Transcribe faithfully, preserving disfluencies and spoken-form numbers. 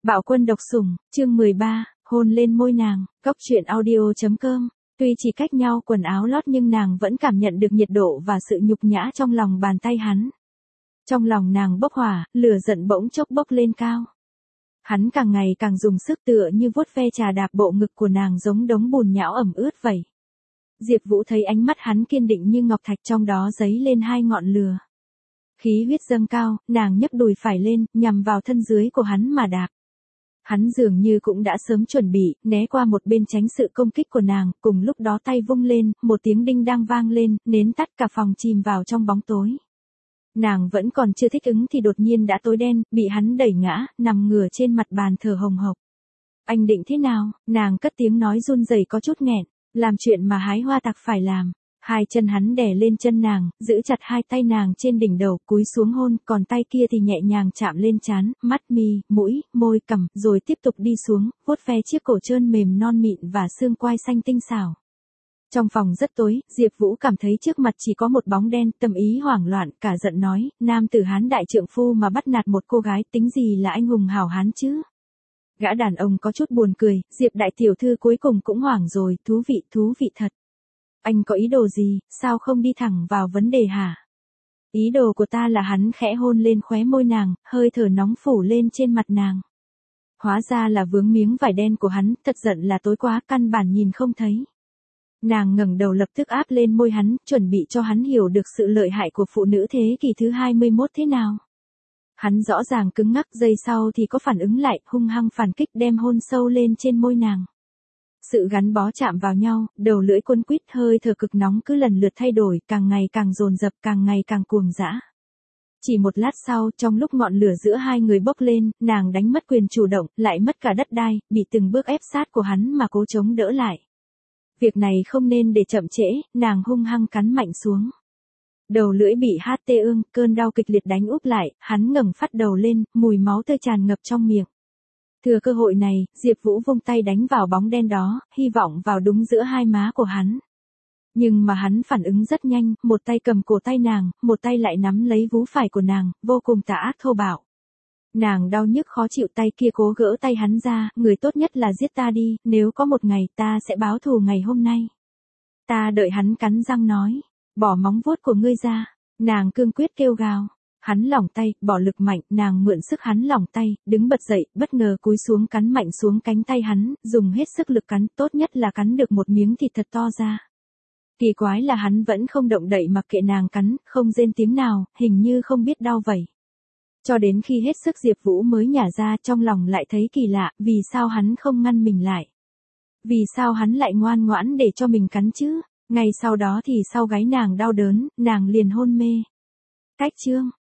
Bạo quân độc sủng, chương mười ba, hôn lên môi nàng, góc truyện audio chấm com. Tuy chỉ cách nhau quần áo lót nhưng nàng vẫn cảm nhận được nhiệt độ và sự nhục nhã trong lòng bàn tay hắn. Trong lòng nàng bốc hỏa, lửa giận bỗng chốc bốc lên cao. Hắn càng ngày càng dùng sức tựa như vuốt ve trà đạp bộ ngực của nàng giống đống bùn nhão ẩm ướt vậy. Diệp Vũ thấy ánh mắt hắn kiên định như ngọc thạch, trong đó giấy lên hai ngọn lửa. Khí huyết dâng cao, nàng nhấc đùi phải lên, nhằm vào thân dưới của hắn mà đạp. Hắn dường như cũng đã sớm chuẩn bị, né qua một bên tránh sự công kích của nàng, cùng lúc đó tay vung lên, một tiếng đinh đang vang lên, nến tắt, cả phòng chìm vào trong bóng tối. Nàng vẫn còn chưa thích ứng thì đột nhiên đã tối đen, bị hắn đẩy ngã, nằm ngửa trên mặt bàn thở hồng hộc. Anh định thế nào? Nàng cất tiếng nói run rẩy có chút nghẹn, làm chuyện mà hái hoa tặc phải làm. Hai chân hắn đè lên chân nàng, giữ chặt hai tay nàng trên đỉnh đầu, cúi xuống hôn, còn tay kia thì nhẹ nhàng chạm lên trán, mắt mi, mũi, môi, cằm, rồi tiếp tục đi xuống, vuốt ve chiếc cổ trơn mềm non mịn và xương quai xanh tinh xảo. Trong phòng rất tối, Diệp Vũ cảm thấy trước mặt chỉ có một bóng đen, tâm ý hoảng loạn, cả giận nói, nam tử Hán đại trượng phu mà bắt nạt một cô gái, tính gì là anh hùng hảo hán chứ? Gã đàn ông có chút buồn cười, Diệp đại tiểu thư cuối cùng cũng hoảng rồi, thú vị, thú vị thật. Anh có ý đồ gì, sao không đi thẳng vào vấn đề hả? Ý đồ của ta là hắn khẽ hôn lên khóe môi nàng, hơi thở nóng phủ lên trên mặt nàng. Hóa ra là vướng miếng vải đen của hắn, thật giận là tối quá, căn bản nhìn không thấy. Nàng ngẩng đầu lập tức áp lên môi hắn, chuẩn bị cho hắn hiểu được sự lợi hại của phụ nữ thế kỷ thứ hai mươi mốt thế nào. Hắn rõ ràng cứng ngắc, giây sau thì có phản ứng lại, hung hăng phản kích đem hôn sâu lên trên môi nàng. Sự gắn bó chạm vào nhau, đầu lưỡi cuốn quýt, hơi thở cực nóng cứ lần lượt thay đổi, càng ngày càng dồn dập, càng ngày càng cuồng dã. Chỉ một lát sau, trong lúc ngọn lửa giữa hai người bốc lên, nàng đánh mất quyền chủ động, lại mất cả đất đai, bị từng bước ép sát của hắn mà cố chống đỡ lại. Việc này không nên để chậm trễ, nàng hung hăng cắn mạnh xuống. Đầu lưỡi bị hát tê ương, cơn đau kịch liệt đánh úp lại, hắn ngẩng phát đầu lên, mùi máu tươi tràn ngập trong miệng. Thừa cơ hội này, Diệp Vũ vung tay đánh vào bóng đen đó, hy vọng vào đúng giữa hai má của hắn. Nhưng mà hắn phản ứng rất nhanh, một tay cầm cổ tay nàng, một tay lại nắm lấy vú phải của nàng, vô cùng tà ác thô bạo. Nàng đau nhức khó chịu, tay kia cố gỡ tay hắn ra, người tốt nhất là giết ta đi, nếu có một ngày ta sẽ báo thù ngày hôm nay. Ta đợi, hắn cắn răng nói, bỏ móng vuốt của ngươi ra, nàng cương quyết kêu gào. Hắn lỏng tay, bỏ lực mạnh, nàng mượn sức hắn lỏng tay, đứng bật dậy, bất ngờ cúi xuống cắn mạnh xuống cánh tay hắn, dùng hết sức lực cắn, tốt nhất là cắn được một miếng thịt thật to ra. Kỳ quái là hắn vẫn không động đậy mặc kệ nàng cắn, không rên tiếng nào, hình như không biết đau vậy. Cho đến khi hết sức Diệp Vũ mới nhả ra, trong lòng lại thấy kỳ lạ, vì sao hắn không ngăn mình lại? Vì sao hắn lại ngoan ngoãn để cho mình cắn chứ? Ngay sau đó thì sau gáy nàng đau đớn, nàng liền hôn mê. Cách chương